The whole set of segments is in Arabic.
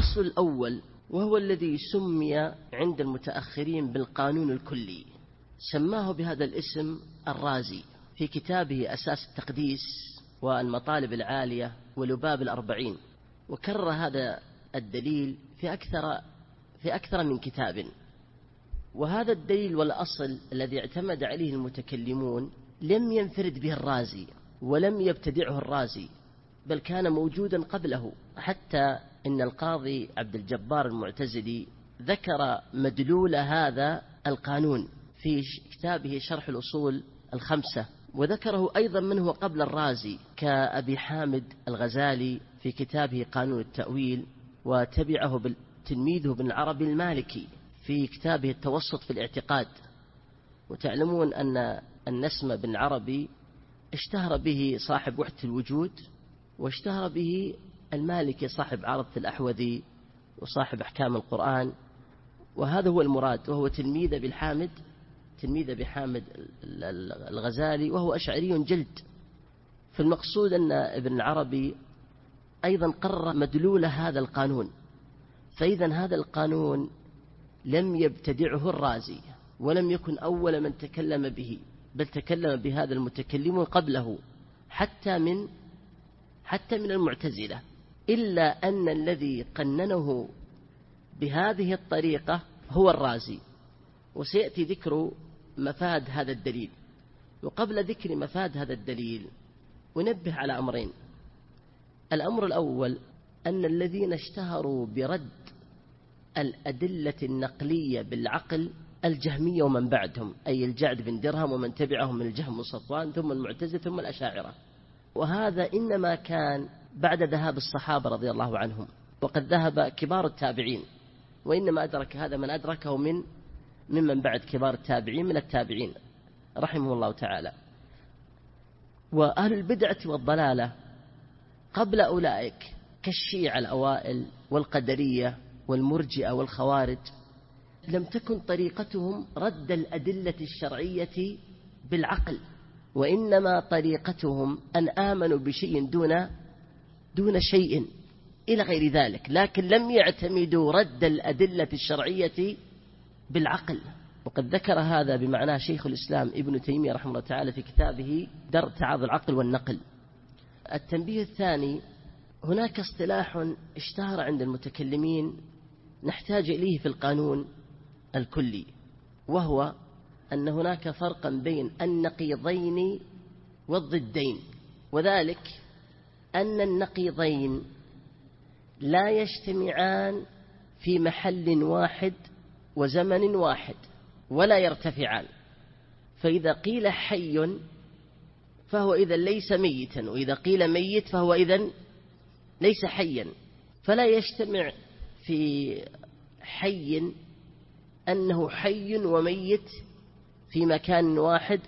الأصل الأول وهو الذي سمي عند المتأخرين بالقانون الكلي، سماه بهذا الاسم الرازي في كتابه أساس التقديس والمطالب العالية ولباب الأربعين، وكرر هذا الدليل في أكثر من كتاب. وهذا الدليل والأصل الذي اعتمد عليه المتكلمون لم ينفرد به الرازي ولم يبتدعه الرازي، بل كان موجودا قبله. حتى إن القاضي عبد الجبار المعتزلي ذكر مدلول هذا القانون في كتابه شرح الأصول الخمسة، وذكره أيضا من هو قبل الرازي كأبي حامد الغزالي في كتابه قانون التأويل، وتبعه تلميذه ابن العربي المالكي في كتابه التوسط في الاعتقاد. وتعلمون أن النسم بن العربي اشتهر به صاحب وحدة الوجود، واشتهر به المالكي صاحب عارضة الأحوذي وصاحب أحكام القرآن، وهذا هو المراد، وهو تلميذ أبي حامد الغزالي، وهو أشعري جلد. فالمقصود أن ابن العربي أيضا قرر مدلول هذا القانون، فإذا هذا القانون لم يبتدعه الرازي ولم يكن أول من تكلم به، بل تكلم بهذا المتكلمون قبله حتى من المعتزلة، إلا أن الذي قننه بهذه الطريقة هو الرازي. وسيأتي ذكر مفاد هذا الدليل. وقبل ذكر مفاد هذا الدليل ونبه على أمرين. الأمر الأول أن الذين اشتهروا برد الأدلة النقلية بالعقل الجهمية ومن بعدهم، أي الجعد بن درهم ومن تبعهم من الجهم وصفوان ثم المعتزلة ثم الأشاعرة، وهذا إنما كان بعد ذهاب الصحابة رضي الله عنهم، وقد ذهب كبار التابعين، وإنما أدرك هذا من أدركه ممن بعد كبار التابعين من التابعين رحمه الله تعالى. وأهل البدعة والضلالة قبل أولئك كالشيعة الأوائل والقدرية والمرجئة والخوارج لم تكن طريقتهم رد الأدلة الشرعية بالعقل، وإنما طريقتهم أن آمنوا بشيء دون شيء إلى غير ذلك، لكن لم يعتمدوا رد الأدلة الشرعية بالعقل. وقد ذكر هذا بمعناه شيخ الإسلام ابن تيمية رحمه الله تعالى في كتابه درء تعارض العقل والنقل. التنبيه الثاني: هناك اصطلاح اشتهر عند المتكلمين نحتاج إليه في القانون الكلي، وهو أن هناك فرقا بين النقيضين والضدين، وذلك أن النقيضين لا يجتمعان في محل واحد وزمن واحد ولا يرتفعان. فإذا قيل حي فهو إذا ليس ميتا، وإذا قيل ميت فهو إذا ليس حيا. فلا يجتمع في حي أنه حي وميت في مكان واحد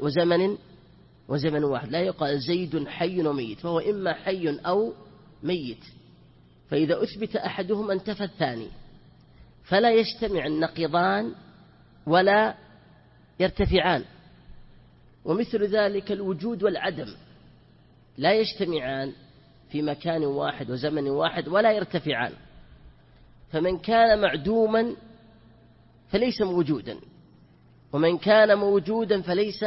وزمن واحد. لا يقال زيد حي وميت، فهو إما حي أو ميت، فإذا أثبت أحدهما انتفى الثاني، فلا يجتمع النقيضان ولا يرتفعان. ومثل ذلك الوجود والعدم لا يجتمعان في مكان واحد وزمن واحد ولا يرتفعان. فمن كان معدوما فليس موجودا، ومن كان موجودا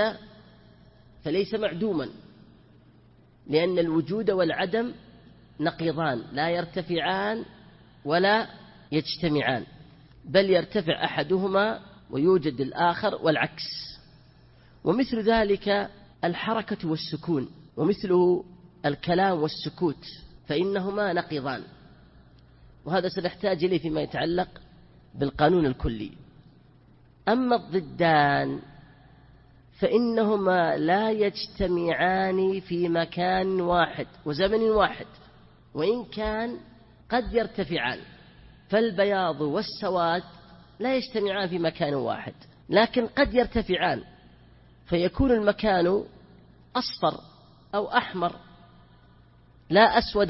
فليس معدوما، لأن الوجود والعدم نقيضان لا يرتفعان ولا يجتمعان، بل يرتفع أحدهما ويوجد الآخر والعكس. ومثل ذلك الحركة والسكون، ومثله الكلام والسكوت، فإنهما نقيضان، وهذا سنحتاج إليه فيما يتعلق بالقانون الكلي. أما الضدان فإنهما لا يجتمعان في مكان واحد وزمن واحد، وإن كان قد يرتفعان. فالبياض والسواد لا يجتمعان في مكان واحد، لكن قد يرتفعان، فيكون المكان أصفر أو أحمر، لا أسود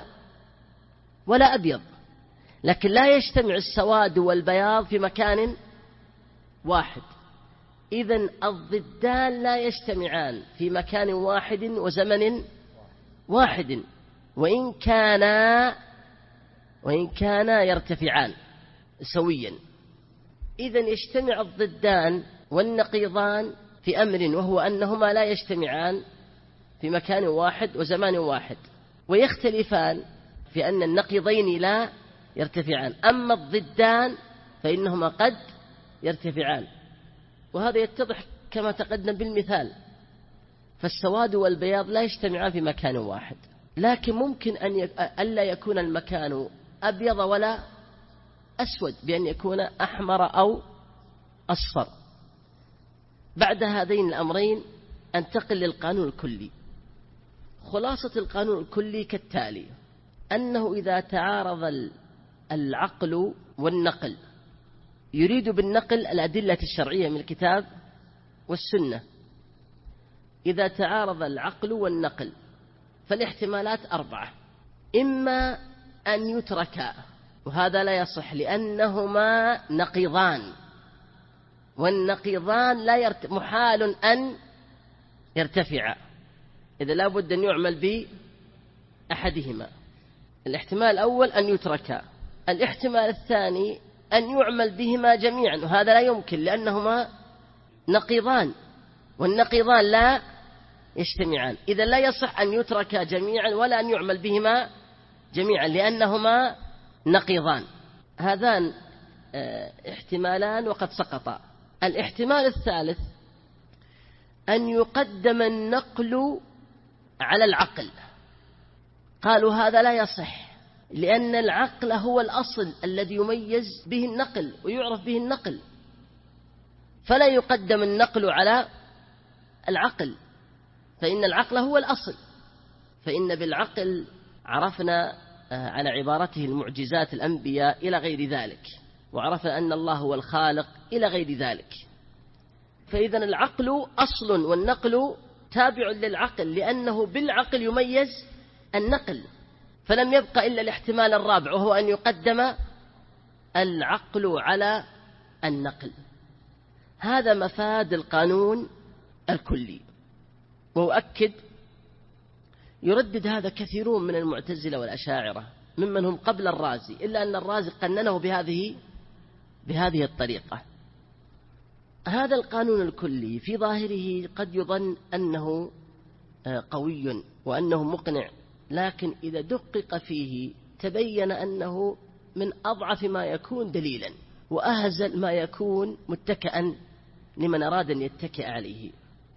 ولا أبيض، لكن لا يجتمع السواد والبياض في مكان واحد. إذن الضدان لا يجتمعان في مكان واحد وزمن واحد، وإن كانا يرتفعان سويا. إذن يجتمع الضدان والنقيضان في أمر، وهو أنهما لا يجتمعان في مكان واحد وزمان واحد، ويختلفان في أن النقيضين لا يرتفعان، أما الضدان فإنهما قد يرتفعان. وهذا يتضح كما تقدم بالمثال، فالسواد والبياض لا يجتمعان في مكان واحد، لكن ممكن ألا يكون المكان أبيض ولا أسود، بأن يكون أحمر أو أصفر. بعد هذين الأمرين أنتقل للقانون الكلي. خلاصة القانون الكلي كالتالي: أنه إذا تعارض العقل والنقل، يريد بالنقل الأدلة الشرعية من الكتاب والسنة. إذا تعارض العقل والنقل فالاحتمالات 4: إما أن يتركا، وهذا لا يصح لأنهما نقيضان، والنقيضان محال أن يرتفعا، إذا لا بد أن يعمل بأحدهما. الاحتمال الأول أن يتركا. الاحتمال الثاني أن يعمل بهما جميعا، وهذا لا يمكن لأنهما نقيضان، والنقيضان لا يجتمعان، إذا لا يصح أن يتركا جميعا ولا أن يعمل بهما جميعا لأنهما نقيضان. هذان احتمالان وقد سقطا. الاحتمال الثالث أن يقدم النقل على العقل. قالوا هذا لا يصح، لأن العقل هو الأصل الذي يميز به النقل ويعرف به النقل، فلا يقدم النقل على العقل، فإن العقل هو الأصل. فإن بالعقل عرفنا على عبارته المعجزات الأنبياء إلى غير ذلك، وعرفنا أن الله هو الخالق إلى غير ذلك. فإذا العقل أصل والنقل تابع للعقل، لأنه بالعقل يميز النقل، فلم يبقى إلا الاحتمال الرابع، وهو أن يقدم العقل على النقل. هذا مفاد القانون الكلي. وأؤكد يردد هذا كثيرون من المعتزلة والأشاعرة ممن هم قبل الرازي، إلا أن الرازي قننه بهذه الطريقة. هذا القانون الكلي في ظاهره قد يظن أنه قوي وأنه مقنع، لكن إذا دقق فيه تبين أنه من أضعف ما يكون دليلا، وأهزل ما يكون متكئا لمن أراد أن يتكئ عليه.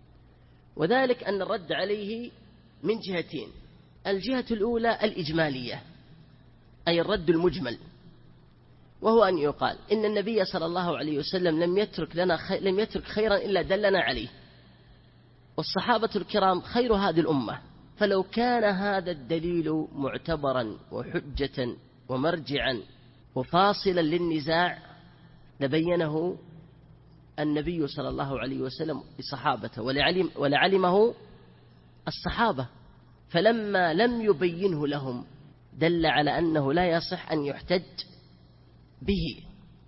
وذلك أن الرد عليه من جهتين: الجهة الأولى الإجمالية، أي الرد المجمل، وهو أن يقال إن النبي صلى الله عليه وسلم لم يترك خيرا إلا دلنا عليه، والصحابة الكرام خير هذه الأمة، فلو كان هذا الدليل معتبرا وحجة ومرجعا وفاصلا للنزاع لبينه النبي صلى الله عليه وسلم لصحابته ولعلمه الصحابة، فلما لم يبينه لهم دل على أنه لا يصح أن يحتج به.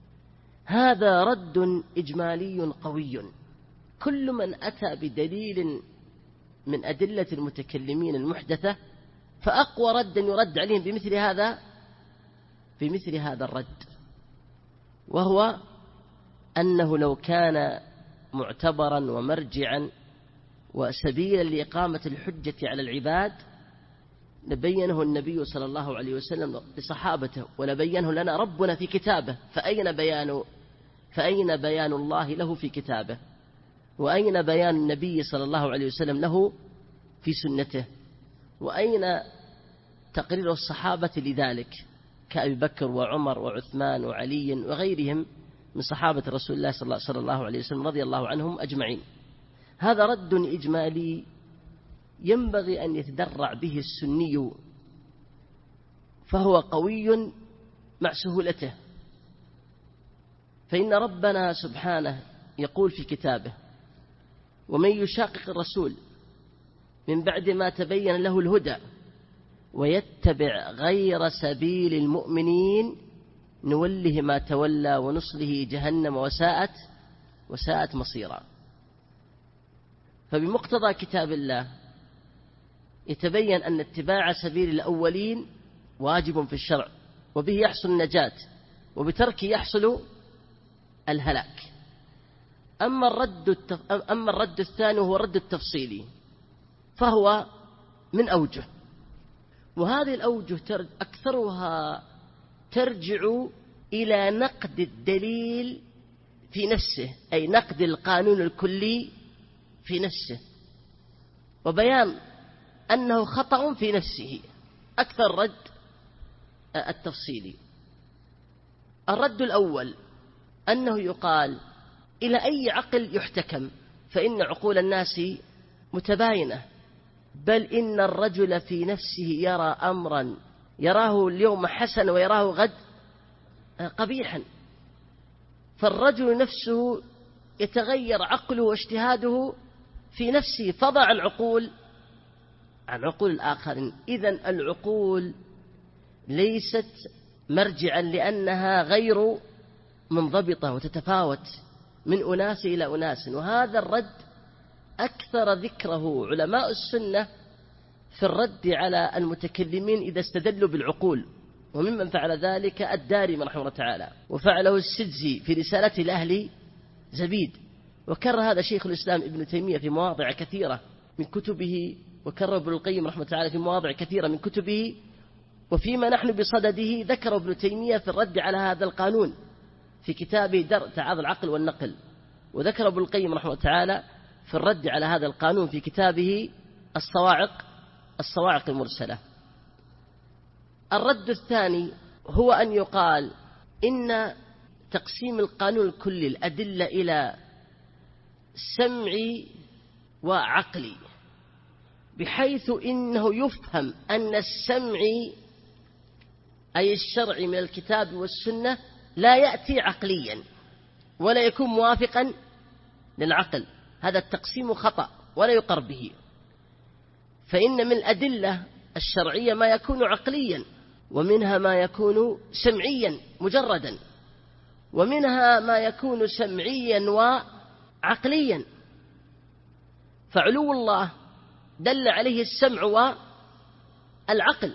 هذا رد إجمالي قوي. كل من أتى بدليل من أدلة المتكلمين المحدثة فأقوى رد يرد عليهم بمثل هذا الرد، وهو أنه لو كان معتبرا ومرجعا وسبيلا لإقامة الحجة على العباد لبينه النبي صلى الله عليه وسلم لصحابته، ولبينه لنا ربنا في كتابه. فأين بيان الله له في كتابه؟ وأين بيان النبي صلى الله عليه وسلم له في سنته؟ وأين تقرير الصحابة لذلك كأبي بكر وعمر وعثمان وعلي وغيرهم من صحابة رسول الله صلى الله عليه وسلم رضي الله عنهم أجمعين؟ هذا رد إجمالي ينبغي أن يتدرع به السني، فهو قوي مع سهولته. فإن ربنا سبحانه يقول في كتابه: ومن يشاقق الرسول من بعد ما تبين له الهدى ويتبع غير سبيل المؤمنين نوله ما تولى ونصله جهنم وساءت مصيرا. فبمقتضى كتاب الله يتبين أن اتباع سبيل الأولين واجب في الشرع وبه يحصل النجاة، وبتركه يحصل الهلاك. أما الرد الثاني هو الرد التفصيلي، فهو من أوجه، وهذه الأوجه أكثرها ترجع إلى نقد الدليل في نفسه، أي نقد القانون الكلي في نفسه، وبيان أنه خطأ في نفسه. أكثر رد التفصيلي. الرد الأول أنه يقال إلى أي عقل يحتكم، فإن عقول الناس متباينة، بل إن الرجل في نفسه يرى أمرا يراه اليوم حسن ويراه غد قبيحا، فالرجل نفسه يتغير عقله واجتهاده في نفسه، فضع عن عقول الآخرين. إذن العقول ليست مرجعا، لأنها غير منضبطة وتتفاوت من أناس إلى أناس. وهذا الرد أكثر ذكره علماء السنة في الرد على المتكلمين إذا استدلوا بالعقول، وممن فعل ذلك الدارمي رحمه الله تعالى، وفعله السجزي في رسالته لأهل زبيد، وكرر هذا شيخ الإسلام ابن تيمية في مواضع كثيرة من كتبه، وكرر ابن القيم رحمه الله تعالى في مواضع كثيرة من كتبه. وفيما نحن بصدده ذكر ابن تيمية في الرد على هذا القانون في كتابه درء تعارض العقل والنقل، وذكر ابن القيم رحمه الله تعالى في الرد على هذا القانون في كتابه الصواعق المرسلة. الرد الثاني هو أن يقال إن تقسيم القانون الكلي الأدلة إلى سمعي وعقلي، بحيث إنه يفهم أن السمعي أي الشرعي من الكتاب والسنة لا يأتي عقليا ولا يكون موافقا للعقل. هذا التقسيم خطأ ولا يقر به، فإن من الأدلة الشرعية ما يكون عقليا، ومنها ما يكون سمعيا مجردا، ومنها ما يكون سمعيا وعقليا. فعلو الله دل عليه السمع والعقل،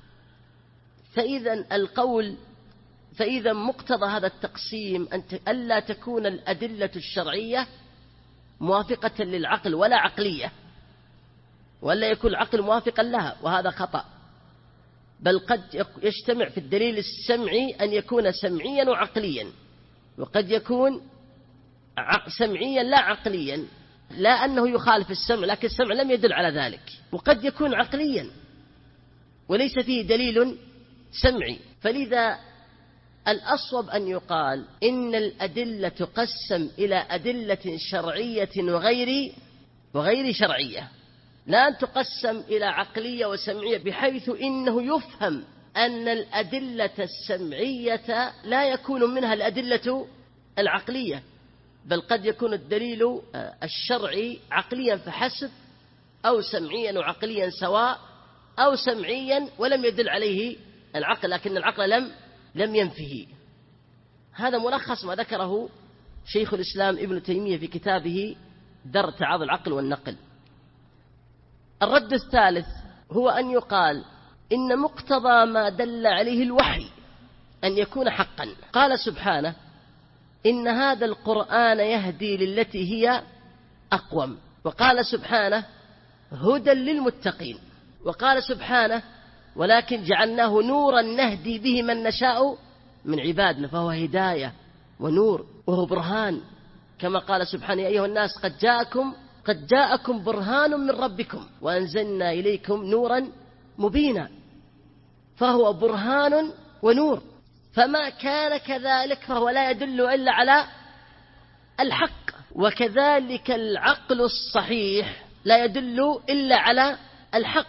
فإذا مقتضى هذا التقسيم ألا تكون الأدلة الشرعية موافقة للعقل ولا عقلية، ولا يكون العقل موافقا لها، وهذا خطأ. بل قد يجتمع في الدليل السمعي أن يكون سمعيا وعقليا، وقد يكون سمعيا لا عقليا، لا أنه يخالف السمع لكن السمع لم يدل على ذلك، وقد يكون عقليا وليس فيه دليل سمعي. فلذا الأصوب أن يقال إن الأدلة تقسم إلى أدلة شرعية وغير شرعية، لا أن تقسم إلى عقلية وسمعية، بحيث إنه يفهم أن الأدلة السمعية لا يكون منها الأدلة العقلية، بل قد يكون الدليل الشرعي عقليا فحسب، أو سمعيا وعقليا سواء، أو سمعيا ولم يدل عليه العقل لكن العقل لم ينفه. هذا ملخص ما ذكره شيخ الإسلام ابن تيمية في كتابه درء تعارض العقل والنقل. الرد الثالث هو أن يقال إن مقتضى ما دل عليه الوحي أن يكون حقا. قال سبحانه: إن هذا القرآن يهدي للتي هي أقوم. وقال سبحانه: هدى للمتقين. وقال سبحانه: ولكن جعلناه نورا نهدي به من نشاء من عبادنا. فهو هداية ونور وهو برهان، كما قال سبحانه: يا أيها الناس قد جاءكم برهان من ربكم وأنزلنا إليكم نورا مبينا. فهو برهان ونور، فما كان كذلك فهو لا يدل إلا على الحق. وكذلك العقل الصحيح لا يدل إلا على الحق.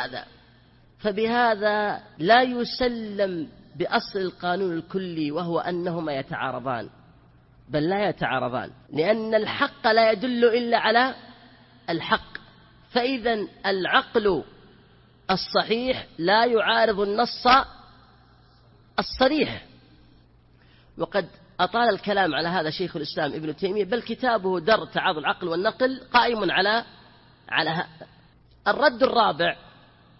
فبهذا لا يسلم بأصل القانون الكلي، وهو أنهما يتعارضان، بل لا يتعارضان، لأن الحق لا يدل إلا على الحق. فإذا العقل الصحيح لا يعارض النص الصريح. وقد أطال الكلام على هذا شيخ الإسلام ابن تيمية، بل كتابه درء تعارض العقل والنقل قائم على هذا. الرد الرابع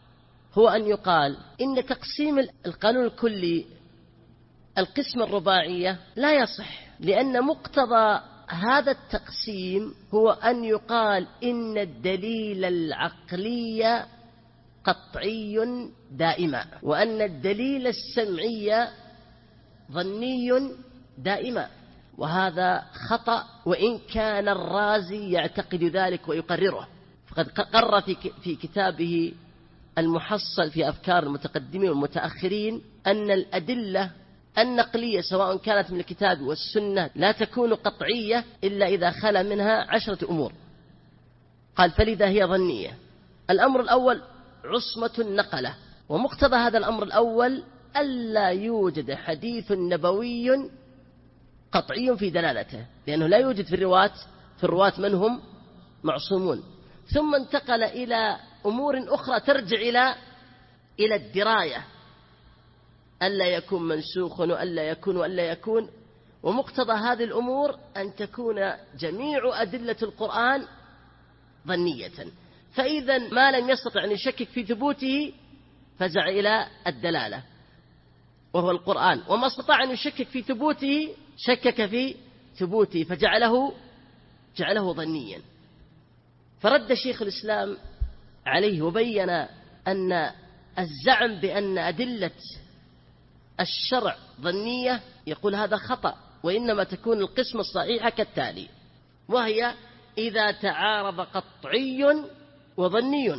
هو أن يقال إن تقسيم القانون الكلي القسم الرباعية لا يصح، لأن مقتضى هذا التقسيم هو أن يقال إن الدليل العقلي قطعي دائما، وأن الدليل السمعي ظني دائما، وهذا خطأ، وإن كان الرازي يعتقد ذلك ويقرره. فقد قرر في كتابه المحصل في أفكار المتقدمين والمتأخرين أن الأدلة النقلية سواء كانت من الكتاب والسنة لا تكون قطعية إلا إذا خلا منها 10 أمور. قال فلذا هي ظنية. الأمر الأول عصمة النقلة، ومقتضى هذا الأمر الأول ألا يوجد حديث نبوي قطعي في دلالته، لأنه لا يوجد في الرواة من هم معصومون. ثم انتقل إلى أمور أخرى ترجع إلى الدراية، ألا يكون منسوخ وألا يكون، ومقتضى هذه الأمور أن تكون جميع أدلة القرآن ظنية. فإذا ما لم يستطع أن يشكك في ثبوته فزع إلى الدلالة وهو القرآن، وما استطاع أن يشكك في ثبوته شكك في ثبوته فجعله ظنيا. فرد شيخ الإسلام عليه وبين أن الزعم بأن أدلة الشرع ظنية يقول هذا خطأ، وإنما تكون القسمة الصحيحة كالتالي، وهي إذا تعارض قطعي وظني،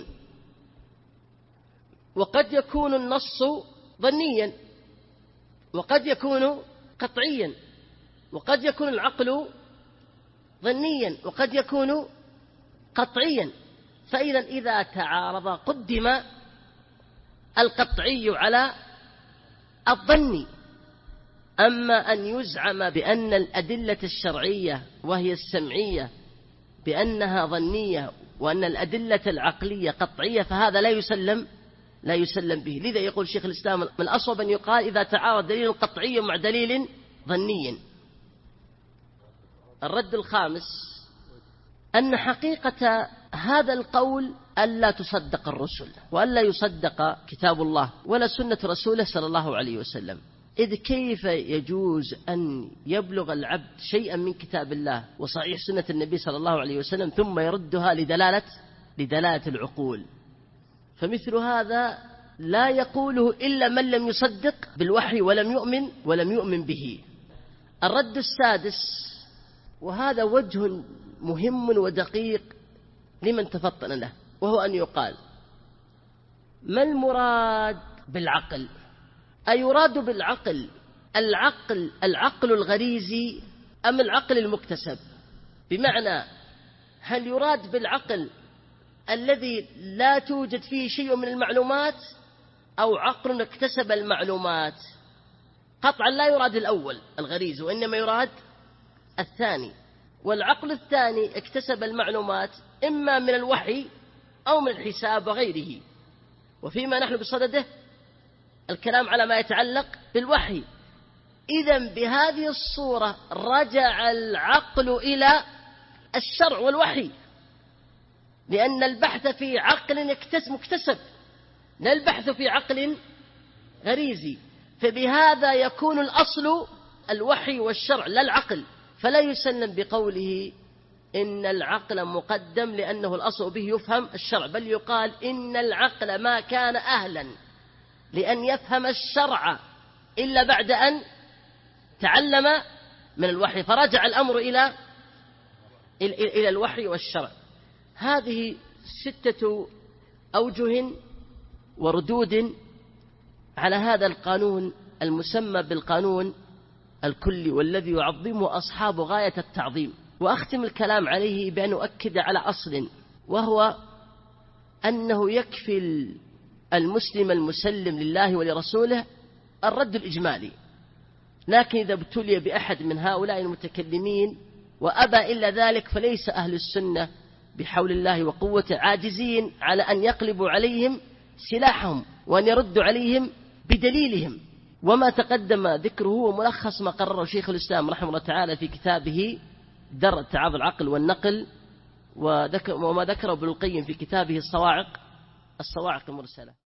وقد يكون النص ظنيا وقد يكون قطعيا، وقد يكون العقل ظنيا وقد يكون قطعيا. فإذا إذا تعارض قدم القطعي على الظني. أما أن يزعم بأن الأدلة الشرعية وهي السمعية بأنها ظنية وأن الأدلة العقلية قطعية فهذا لا يسلم به. لذا يقول شيخ الإسلام من الأصوب أن يقال إذا تعارض دليل قطعي مع دليل ظني. الرد الخامس أن حقيقة هذا القول ألا تصدق الرسل وألا يصدق كتاب الله ولا سنة رسوله صلى الله عليه وسلم. إذ كيف يجوز أن يبلغ العبد شيئا من كتاب الله وصحيح سنة النبي صلى الله عليه وسلم ثم يردها لدلالة العقول؟ فمثل هذا لا يقوله إلا من لم يصدق بالوحي ولم يؤمن به. الرد السادس، وهذا وجه مهم ودقيق لمن تفطن له، وهو أن يقال ما المراد بالعقل؟ أيراد بالعقل العقل الغريزي أم العقل المكتسب؟ بمعنى هل يراد بالعقل الذي لا توجد فيه شيء من المعلومات أو عقل اكتسب المعلومات؟ قطعا لا يراد الأول الغريز، وإنما يراد الثاني. والعقل الثاني اكتسب المعلومات إما من الوحي أو من الحساب وغيره، وفيما نحن بصدده الكلام على ما يتعلق بالوحي. إذن بهذه الصورة رجع العقل إلى الشرع والوحي، لأن البحث في عقل مكتسب لا البحث في عقل غريزي. فبهذا يكون الأصل الوحي والشرع لا العقل، فلا يسلم بقوله إن العقل مقدم لأنه الأصل به يفهم الشرع، بل يقال إن العقل ما كان أهلا لأن يفهم الشرع إلا بعد أن تعلم من الوحي، فرجع الأمر إلى الوحي والشرع. هذه 6 أوجه وردود على هذا القانون المسمى بالقانون الكلي، والذي يعظمه أصحاب غاية التعظيم. وأختم الكلام عليه بأن أؤكد على أصل، وهو أنه يكفي المسلم المسلم لله ولرسوله الرد الإجمالي، لكن إذا ابتلي بأحد من هؤلاء المتكلمين وأبى إلا ذلك فليس أهل السنة بحول الله وقوته عاجزين على أن يقلبوا عليهم سلاحهم وأن يردوا عليهم بدليلهم. وما تقدم ذكره هو ملخص ما قرره شيخ الإسلام رحمه الله تعالى في كتابه درء تعارض العقل والنقل، وما ذكره ابن القيم في كتابه الصواعق المرسلة.